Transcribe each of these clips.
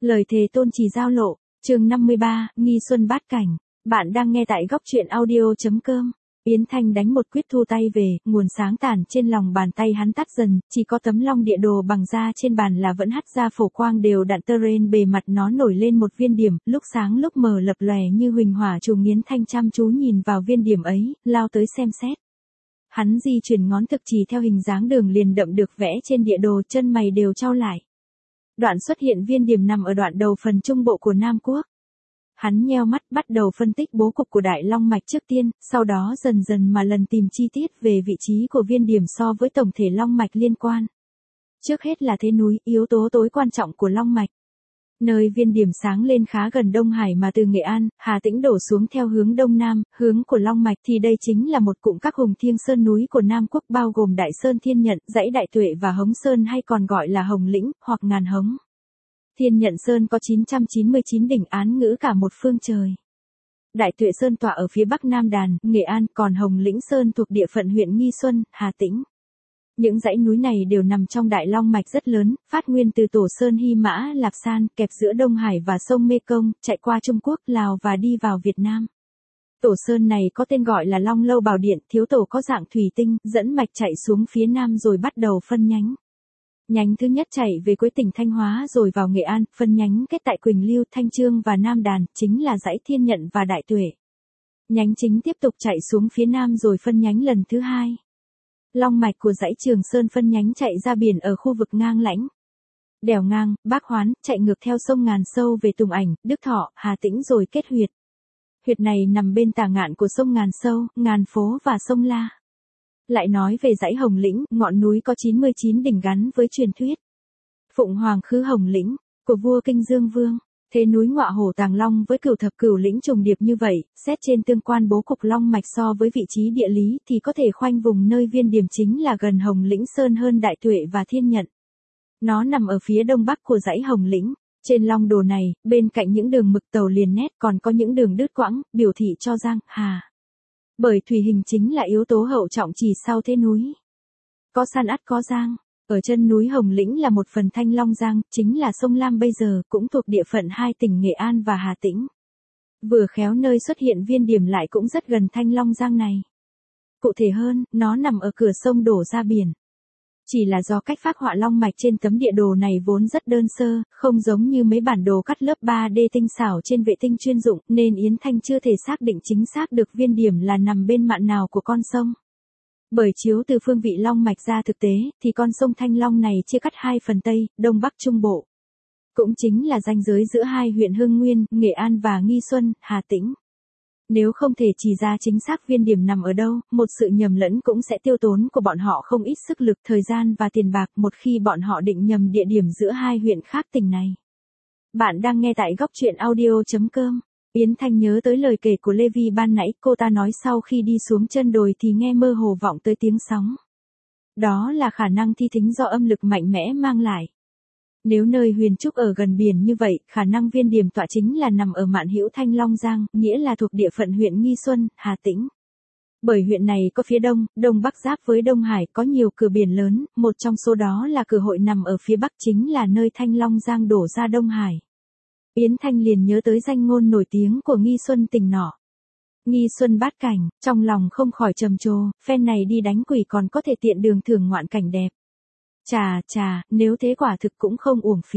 Lời thề tôn trì giao lộ, chương 53, nghi xuân bát cảnh. Bạn đang nghe tại góc truyện audio.com. Yến Thanh đánh một quyết thu tay về, nguồn sáng tản trên lòng bàn tay hắn tắt dần, chỉ có tấm long địa đồ bằng da trên bàn là vẫn hắt ra phổ quang đều đặn tơ rên, bề mặt nó nổi lên một viên điểm, lúc sáng lúc mờ lập lòe như huỳnh hỏa trùng. Yến Thanh chăm chú nhìn vào viên điểm ấy, lao tới xem xét. Hắn di chuyển ngón thực chỉ theo hình dáng đường liền đậm được vẽ trên địa đồ, chân mày đều chau lại. Đoạn xuất hiện viên điểm nằm ở đoạn đầu phần trung bộ của Nam Quốc. Hắn nheo mắt bắt đầu phân tích bố cục của Đại Long Mạch trước tiên, sau đó dần dần mà lần tìm chi tiết về vị trí của viên điểm so với tổng thể Long Mạch liên quan. Trước hết là thế núi, yếu tố tối quan trọng của Long Mạch. Nơi viên điểm sáng lên khá gần Đông Hải mà từ Nghệ An, Hà Tĩnh đổ xuống theo hướng Đông Nam, hướng của Long Mạch thì đây chính là một cụm các hùng thiêng sơn núi của Nam Quốc bao gồm Đại Sơn Thiên Nhận, dãy Đại Tuệ và Hống Sơn hay còn gọi là Hồng Lĩnh, hoặc Ngàn Hống. Thiên Nhận Sơn có 999 đỉnh án ngữ cả một phương trời. Đại Tuệ Sơn tọa ở phía bắc Nam Đàn, Nghệ An, còn Hồng Lĩnh Sơn thuộc địa phận huyện Nghi Xuân, Hà Tĩnh. Những dãy núi này đều nằm trong Đại Long Mạch rất lớn, phát nguyên từ Tổ Sơn Hy Mã Lạp San, kẹp giữa Đông Hải và sông Mê Công, chạy qua Trung Quốc, Lào và đi vào Việt Nam. Tổ Sơn này có tên gọi là Long Lâu Bảo Điện, thiếu tổ có dạng thủy tinh, dẫn mạch chạy xuống phía Nam rồi bắt đầu phân nhánh. Nhánh thứ nhất chạy về cuối tỉnh Thanh Hóa rồi vào Nghệ An, phân nhánh kết tại Quỳnh Lưu, Thanh Chương và Nam Đàn, chính là dãy Thiên Nhận và Đại Tuệ. Nhánh chính tiếp tục chạy xuống phía Nam rồi phân nhánh lần thứ hai. Long mạch của dãy Trường Sơn phân nhánh chạy ra biển ở khu vực Ngang Lãnh, Đèo Ngang, Bác Hoán, chạy ngược theo sông Ngàn Sâu về Tùng Ảnh, Đức Thọ, Hà Tĩnh rồi kết huyệt. Huyệt này nằm bên tả ngạn của sông Ngàn Sâu, Ngàn Phố và sông La. Lại nói về dãy Hồng Lĩnh, ngọn núi có 99 đỉnh gắn với truyền thuyết Phụng Hoàng Khứ Hồng Lĩnh của vua Kinh Dương Vương. Thế núi Ngọa Hổ Tàng Long với Cửu Thập Cửu Lĩnh trùng điệp như vậy, xét trên tương quan bố cục Long Mạch so với vị trí địa lý thì có thể khoanh vùng nơi viên điểm chính là gần Hồng Lĩnh Sơn hơn Đại Tuệ và Thiên Nhận. Nó nằm ở phía đông bắc của dãy Hồng Lĩnh. Trên long đồ này, bên cạnh những đường mực tàu liền nét còn có những đường đứt quãng, biểu thị cho giang, hà. Bởi thủy hình chính là yếu tố hậu trọng chỉ sau thế núi. Có san ắt có giang. Ở chân núi Hồng Lĩnh là một phần Thanh Long Giang, chính là sông Lam bây giờ, cũng thuộc địa phận hai tỉnh Nghệ An và Hà Tĩnh. Vừa khéo nơi xuất hiện viên điểm lại cũng rất gần Thanh Long Giang này. Cụ thể hơn, nó nằm ở cửa sông đổ ra biển. Chỉ là do cách phác họa long mạch trên tấm địa đồ này vốn rất đơn sơ, không giống như mấy bản đồ cắt lớp 3D tinh xảo trên vệ tinh chuyên dụng, nên Yến Thanh chưa thể xác định chính xác được viên điểm là nằm bên mạn nào của con sông. Bởi chiếu từ phương vị long mạch ra thực tế, thì con sông Thanh Long này chia cắt hai phần Tây, Đông Bắc Trung Bộ. Cũng chính là ranh giới giữa hai huyện Hưng Nguyên, Nghệ An và Nghi Xuân, Hà Tĩnh. Nếu không thể chỉ ra chính xác viên điểm nằm ở đâu, một sự nhầm lẫn cũng sẽ tiêu tốn của bọn họ không ít sức lực, thời gian và tiền bạc một khi bọn họ định nhầm địa điểm giữa hai huyện khác tỉnh này. Bạn đang nghe tại góc truyện audio.com. Yến Thanh nhớ tới lời kể của Lê Vi ban nãy, cô ta nói sau khi đi xuống chân đồi thì nghe mơ hồ vọng tới tiếng sóng. Đó là khả năng thi thính do âm lực mạnh mẽ mang lại. Nếu nơi Huyền Trúc ở gần biển như vậy, khả năng viên điểm tọa chính là nằm ở mạn hữu Thanh Long Giang, nghĩa là thuộc địa phận huyện Nghi Xuân, Hà Tĩnh. Bởi huyện này có phía đông, đông bắc giáp với Đông Hải, có nhiều cửa biển lớn, một trong số đó là cửa Hội nằm ở phía bắc chính là nơi Thanh Long Giang đổ ra Đông Hải. Yến Thanh liền nhớ tới danh ngôn nổi tiếng của Nghi Xuân tỉnh nọ. Nghi Xuân bát cảnh, trong lòng không khỏi trầm trồ, phen này đi đánh quỷ còn có thể tiện đường thưởng ngoạn cảnh đẹp. Chà, nếu thế quả thực cũng không uổng phí.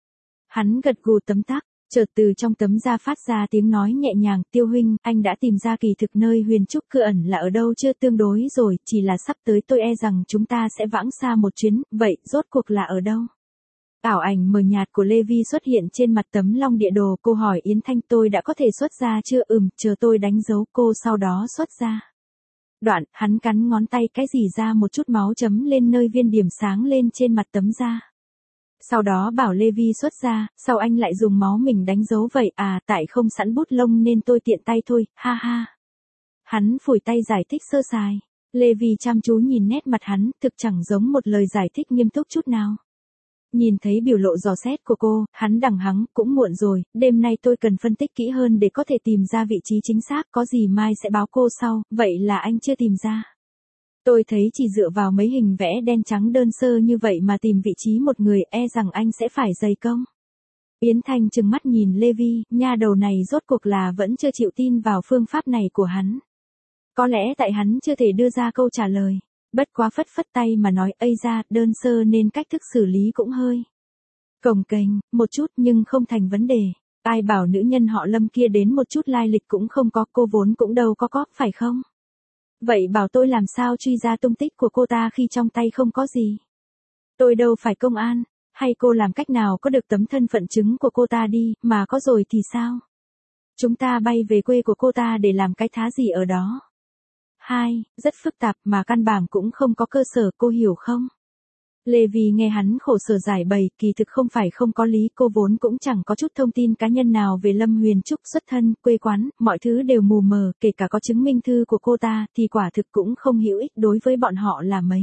Hắn gật gù tấm tắc, chợt từ trong tấm da phát ra tiếng nói nhẹ nhàng, Tiêu huynh, anh đã tìm ra kỳ thực nơi Huyền Trúc cư ẩn là ở đâu chưa? Tương đối rồi, chỉ là sắp tới tôi e rằng chúng ta sẽ vãng xa một chuyến, vậy rốt cuộc là ở đâu? Ảo ảnh mờ nhạt của Lê Vi xuất hiện trên mặt tấm long địa đồ, cô hỏi Yến Thanh tôi đã có thể xuất ra chưa? Chờ tôi đánh dấu cô sau đó xuất ra. Đoạn, hắn cắn ngón tay cái gì ra một chút máu chấm lên nơi viên điểm sáng lên trên mặt tấm da. Sau đó bảo Lê Vi xuất ra, sao anh lại dùng máu mình đánh dấu vậy? À, tại không sẵn bút lông nên tôi tiện tay thôi, ha ha. Hắn phủi tay giải thích sơ sài. Lê Vi chăm chú nhìn nét mặt hắn, thực chẳng giống một lời giải thích nghiêm túc chút nào. Nhìn thấy biểu lộ dò xét của cô, hắn đằng hắng, cũng muộn rồi, đêm nay tôi cần phân tích kỹ hơn để có thể tìm ra vị trí chính xác, có gì mai sẽ báo cô sau, vậy là anh chưa tìm ra. Tôi thấy chỉ dựa vào mấy hình vẽ đen trắng đơn sơ như vậy mà tìm vị trí một người e rằng anh sẽ phải dày công. Yến Thanh trừng mắt nhìn Lê Vi, nha đầu này rốt cuộc là vẫn chưa chịu tin vào phương pháp này của hắn. Có lẽ tại hắn chưa thể đưa ra câu trả lời. Bất quá phất phất tay mà nói ây ra, đơn sơ nên cách thức xử lý cũng hơi cồng kềnh, một chút nhưng không thành vấn đề. Ai bảo nữ nhân họ Lâm kia đến một chút lai lịch cũng không có, cô vốn cũng đâu có, phải không? Vậy bảo tôi làm sao truy ra tung tích của cô ta khi trong tay không có gì? Tôi đâu phải công an, hay cô làm cách nào có được tấm thân phận chứng của cô ta đi, mà có rồi thì sao? Chúng ta bay về quê của cô ta để làm cái thá gì ở đó? Rất phức tạp mà căn bản cũng không có cơ sở, cô hiểu không? Lê Vi nghe hắn khổ sở giải bày, kỳ thực không phải không có lý, cô vốn cũng chẳng có chút thông tin cá nhân nào về Lâm Huyền Trúc, xuất thân, quê quán, mọi thứ đều mù mờ, kể cả có chứng minh thư của cô ta, thì quả thực cũng không hữu ích đối với bọn họ là mấy.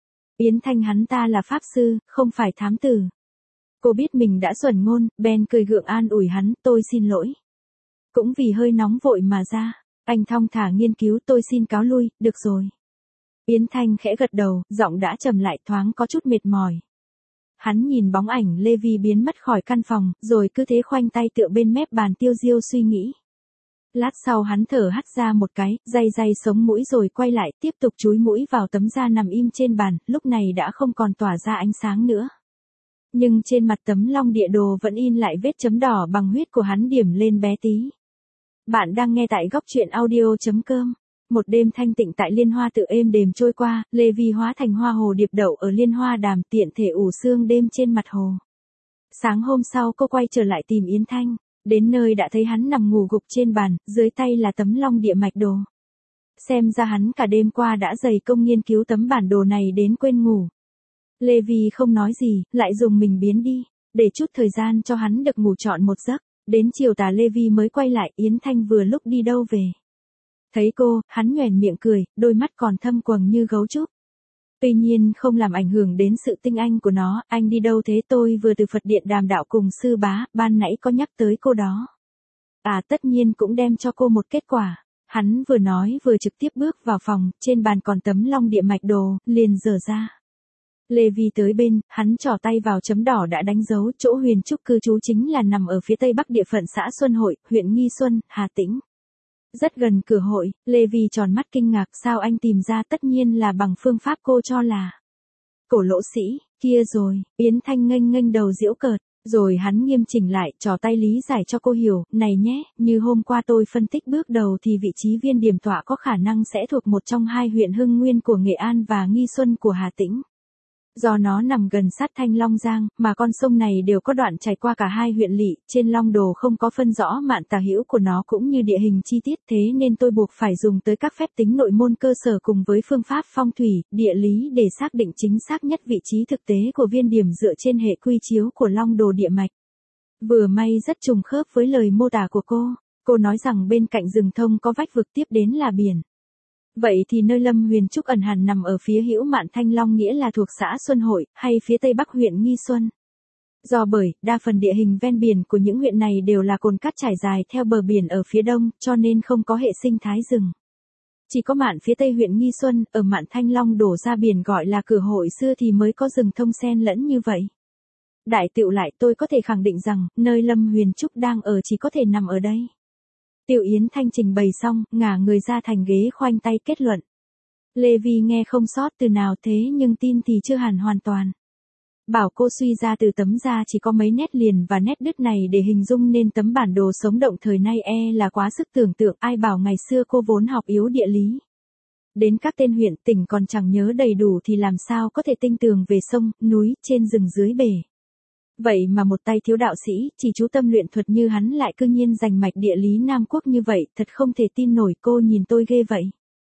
Yến Thanh hắn ta là pháp sư, không phải thám tử. Cô biết mình đã xuẩn ngôn, bèn cười gượng an ủi hắn, tôi xin lỗi. Cũng vì hơi nóng vội mà ra, anh thong thả nghiên cứu, tôi xin cáo lui, được rồi. Yến Thanh khẽ gật đầu, giọng đã trầm lại, thoáng có chút mệt mỏi. Hắn nhìn bóng ảnh Lê Vi biến mất khỏi căn phòng, rồi cứ thế khoanh tay tựa bên mép bàn tiêu diêu suy nghĩ. Lát sau hắn thở hắt ra một cái, day sống mũi rồi quay lại, tiếp tục chúi mũi vào tấm da nằm im trên bàn, lúc này đã không còn tỏa ra ánh sáng nữa. Nhưng trên mặt tấm long địa đồ vẫn in lại vết chấm đỏ bằng huyết của hắn điểm lên bé tí. Bạn đang nghe tại góc truyện audio.com. Một đêm thanh tịnh tại Liên Hoa tự êm đềm trôi qua, Lê Vi hóa thành hoa hồ điệp đậu ở Liên Hoa đàm, tiện thể ủ sương đêm trên mặt hồ. Sáng hôm sau cô quay trở lại tìm Yến Thanh, đến nơi đã thấy hắn nằm ngủ gục trên bàn, dưới tay là tấm long địa mạch đồ. Xem ra hắn cả đêm qua đã dày công nghiên cứu tấm bản đồ này đến quên ngủ. Lê Vi không nói gì, lại dùng mình biến đi, để chút thời gian cho hắn được ngủ trọn một giấc. Đến chiều tà Lê Vi mới quay lại, Yến Thanh vừa lúc đi đâu về. Thấy cô, hắn nhoẻn miệng cười, đôi mắt còn thâm quầng như gấu trúc. Tuy nhiên không làm ảnh hưởng đến sự tinh anh của nó, anh đi đâu thế, tôi vừa từ Phật điện đàm đạo cùng sư bá, ban nãy có nhắc tới cô đó. Tất nhiên cũng đem cho cô một kết quả. Hắn vừa nói vừa trực tiếp bước vào phòng, trên bàn còn tấm long địa mạch đồ, liền dở ra. Lê Vi tới bên, hắn trỏ tay vào chấm đỏ đã đánh dấu, chỗ Huyền Trúc cư trú chính là nằm ở phía tây bắc địa phận xã Xuân Hội, huyện Nghi Xuân, Hà Tĩnh. Rất gần cửa hội, Lê Vi tròn mắt kinh ngạc, sao anh tìm ra, tất nhiên là bằng phương pháp cô cho là cổ lỗ sĩ, kia rồi, Yến Thanh nghênh đầu giễu cợt, rồi hắn nghiêm chỉnh lại, trò tay lý giải cho cô hiểu, này nhé, như hôm qua tôi phân tích bước đầu thì vị trí viên điểm tọa có khả năng sẽ thuộc một trong hai huyện Hưng Nguyên của Nghệ An và Nghi Xuân của Hà Tĩnh. Do nó nằm gần sát Thanh Long Giang, mà con sông này đều có đoạn chảy qua cả hai huyện lỵ, trên long đồ không có phân rõ mạn tả hữu của nó cũng như địa hình chi tiết, thế nên tôi buộc phải dùng tới các phép tính nội môn cơ sở cùng với phương pháp phong thủy, địa lý để xác định chính xác nhất vị trí thực tế của viên điểm dựa trên hệ quy chiếu của long đồ địa mạch. Vừa may rất trùng khớp với lời mô tả của cô nói rằng bên cạnh rừng thông có vách vực tiếp đến là biển. Vậy thì nơi Lâm Huyền Trúc ẩn hẳn nằm ở phía hữu mạn Thanh Long, nghĩa là thuộc xã Xuân Hội, hay phía tây bắc huyện Nghi Xuân. Bởi đa phần địa hình ven biển của những huyện này đều là cồn cát trải dài theo bờ biển ở phía đông, cho nên không có hệ sinh thái rừng. Chỉ có mạn phía tây huyện Nghi Xuân, ở mạn Thanh Long đổ ra biển gọi là cửa hội xưa thì mới có rừng thông xen lẫn như vậy. Đại tựu lại, tôi có thể khẳng định rằng, nơi Lâm Huyền Trúc đang ở chỉ có thể nằm ở đây. Tiểu Yến Thanh trình bày xong, ngả người ra thành ghế khoanh tay kết luận. Lê Vi nghe không sót từ nào, thế nhưng tin thì chưa hẳn hoàn toàn. Bảo cô suy ra từ tấm da chỉ có mấy nét liền và nét đứt này để hình dung nên tấm bản đồ sống động thời nay là quá sức tưởng tượng, ai bảo ngày xưa cô vốn học yếu địa lý. Đến các tên huyện tỉnh còn chẳng nhớ đầy đủ thì làm sao có thể tinh tường về sông, núi, trên rừng dưới bể. Vậy mà một tay thiếu đạo sĩ, chỉ chú tâm luyện thuật như hắn lại cư nhiên giành mạch địa lý Nam Quốc như vậy, thật không thể tin nổi. Cô nhìn tôi ghê vậy.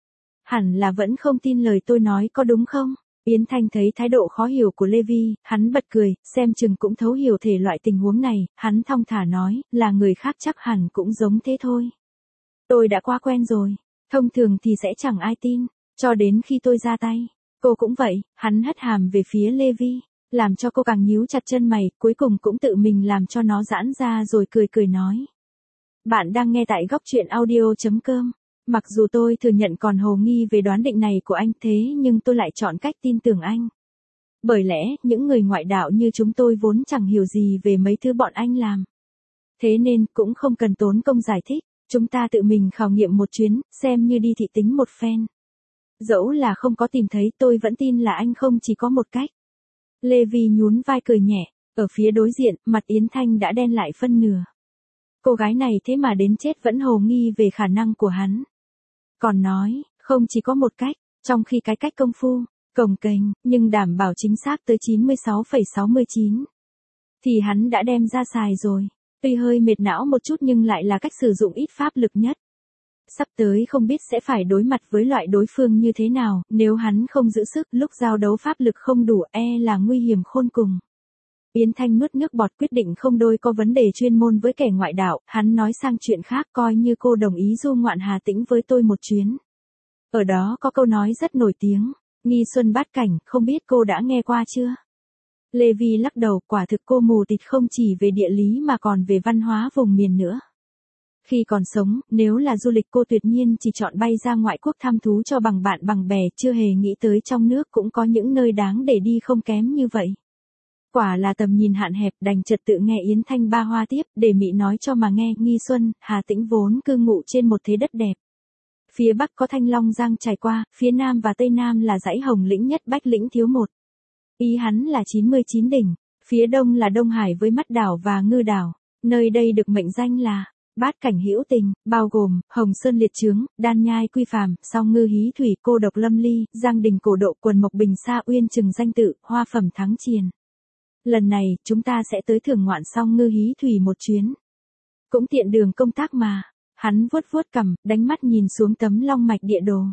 Hẳn là vẫn không tin lời tôi nói có đúng không? Yến Thanh thấy thái độ khó hiểu của Lê Vi, hắn bật cười, xem chừng cũng thấu hiểu thể loại tình huống này, hắn thong thả nói, là người khác chắc hẳn cũng giống thế thôi. Tôi đã quá quen rồi, thông thường thì sẽ chẳng ai tin, cho đến khi tôi ra tay. Cô cũng vậy, hắn hất hàm về phía Lê Vi, làm cho cô càng nhíu chặt chân mày, cuối cùng cũng tự mình làm cho nó giãn ra rồi cười nói. Bạn đang nghe tại góc truyện audio.com. Mặc dù tôi thừa nhận còn hồ nghi về đoán định này của anh, thế nhưng tôi lại chọn cách tin tưởng anh. Bởi lẽ, những người ngoại đạo như chúng tôi vốn chẳng hiểu gì về mấy thứ bọn anh làm. Thế nên, cũng không cần tốn công giải thích, chúng ta tự mình khảo nghiệm một chuyến, xem như đi thị tính một phen. Dẫu là không có tìm thấy, tôi vẫn tin là anh không chỉ có một cách. Lê Vi nhún vai cười nhẹ, ở phía đối diện, mặt Yến Thanh đã đen lại phân nửa. Cô gái này thế mà đến chết vẫn hồ nghi về khả năng của hắn. Còn nói, không chỉ có một cách, trong khi cái cách công phu, cồng kềnh, nhưng đảm bảo chính xác tới 96,69. Thì hắn đã đem ra xài rồi. Tuy hơi mệt não một chút nhưng lại là cách sử dụng ít pháp lực nhất. Sắp tới không biết sẽ phải đối mặt với loại đối phương như thế nào, nếu hắn không giữ sức lúc giao đấu pháp lực không đủ là nguy hiểm khôn cùng. Yến Thanh nuốt nước bọt quyết định không đôi có vấn đề chuyên môn với kẻ ngoại đạo, hắn nói sang chuyện khác coi như cô đồng ý du ngoạn Hà Tĩnh với tôi một chuyến. Ở đó có câu nói rất nổi tiếng, nghi xuân bát cảnh, không biết cô đã nghe qua chưa? Lê Vi lắc đầu, quả thực cô mù tịt không chỉ về địa lý mà còn về văn hóa vùng miền nữa. Khi còn sống, nếu là du lịch cô tuyệt nhiên chỉ chọn bay ra ngoại quốc thăm thú cho bằng bạn bằng bè, chưa hề nghĩ tới trong nước cũng có những nơi đáng để đi không kém như vậy. Quả là tầm nhìn hạn hẹp, đành trật tự nghe Yến Thanh ba hoa tiếp, để Mị nói cho mà nghe. Nghi Xuân, Hà Tĩnh vốn cư ngụ trên một thế đất đẹp. Phía bắc có Thanh Long Giang trải qua, phía nam và tây nam là dãy Hồng Lĩnh nhất Bách Lĩnh thiếu một. Ý hắn là 99 đỉnh, phía đông là Đông Hải với Mắt đảo và Ngư đảo. Nơi đây được mệnh danh là bát cảnh hữu tình, bao gồm Hồng Sơn Liệt Chướng, Đan Nhai Quy Phàm, Song Ngư Hí Thủy, Cô Độc Lâm Ly, Giang Đình Cổ Độ, Quần Mộc Bình Sa Uyên Trừng Danh Tự, Hoa Phẩm Thắng Triền. Lần này, chúng ta sẽ tới thưởng ngoạn Song Ngư Hí Thủy một chuyến. Cũng tiện đường công tác mà. Hắn vuốt vuốt cằm, đánh mắt nhìn xuống tấm long mạch địa đồ.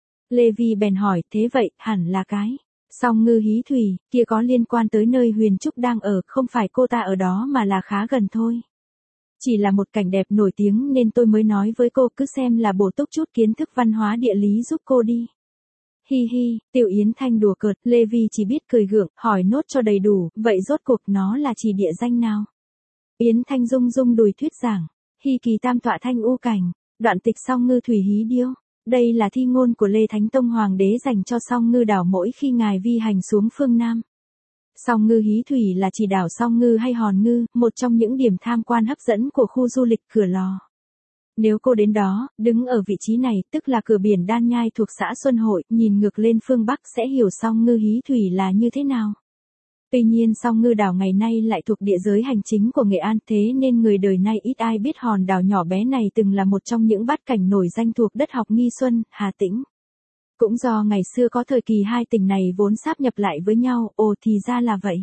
Lê Vi bèn hỏi, thế vậy, hẳn là cái Song Ngư Hí Thủy, kia có liên quan tới nơi Huyền Trúc đang ở, không phải cô ta ở đó mà là khá gần thôi. Chỉ là một cảnh đẹp nổi tiếng nên tôi mới nói với cô, cứ xem là bổ túc chút kiến thức văn hóa địa lý giúp cô đi. Hi hi, Tiểu Yến Thanh đùa cợt, Lê Vi chỉ biết cười gượng, hỏi nốt cho đầy đủ, vậy rốt cuộc nó là chỉ địa danh nào? Yến Thanh rung rung đùi thuyết giảng, Hy Kỳ Tam Tọa Thanh U Cảnh, đoạn tịch Song Ngư Thủy Hí Điêu. Đây là thi ngôn của Lê Thánh Tông Hoàng đế dành cho Song Ngư đảo mỗi khi ngài vi hành xuống phương Nam. Song Ngư Hí Thủy là chỉ đảo Song Ngư hay Hòn Ngư, một trong những điểm tham quan hấp dẫn của khu du lịch Cửa Lò. Nếu cô đến đó, đứng ở vị trí này, tức là cửa biển Đan Nhai thuộc xã Xuân Hội, nhìn ngược lên phương Bắc sẽ hiểu Song Ngư Hí Thủy là như thế nào. Tuy nhiên Song Ngư đảo ngày nay lại thuộc địa giới hành chính của Nghệ An, thế nên người đời nay ít ai biết hòn đảo nhỏ bé này từng là một trong những bát cảnh nổi danh thuộc đất học Nghi Xuân, Hà Tĩnh. Cũng do ngày xưa có thời kỳ hai tỉnh này vốn sáp nhập lại với nhau, ồ thì ra là vậy.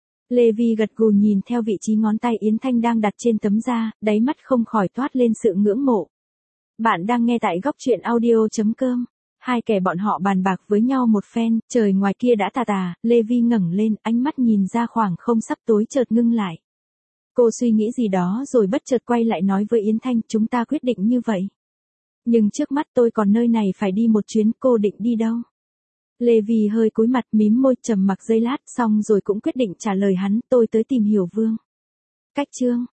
Lê Vi gật gù nhìn theo vị trí ngón tay Yến Thanh đang đặt trên tấm da, đáy mắt không khỏi toát lên sự ngưỡng mộ. Bạn đang nghe tại góc truyện audio.com. Hai kẻ bọn họ bàn bạc với nhau một phen, trời ngoài kia đã tà tà, Lê Vi ngẩng lên, ánh mắt nhìn ra khoảng không sắp tối chợt ngưng lại. Cô suy nghĩ gì đó rồi bất chợt quay lại nói với Yến Thanh, chúng ta quyết định như vậy. Nhưng trước mắt tôi còn nơi này phải đi một chuyến, cô định đi đâu? Lê Vi hơi cúi mặt mím môi trầm mặc giây lát xong rồi cũng quyết định trả lời hắn, tôi tới tìm hiểu Vương Cách Trương.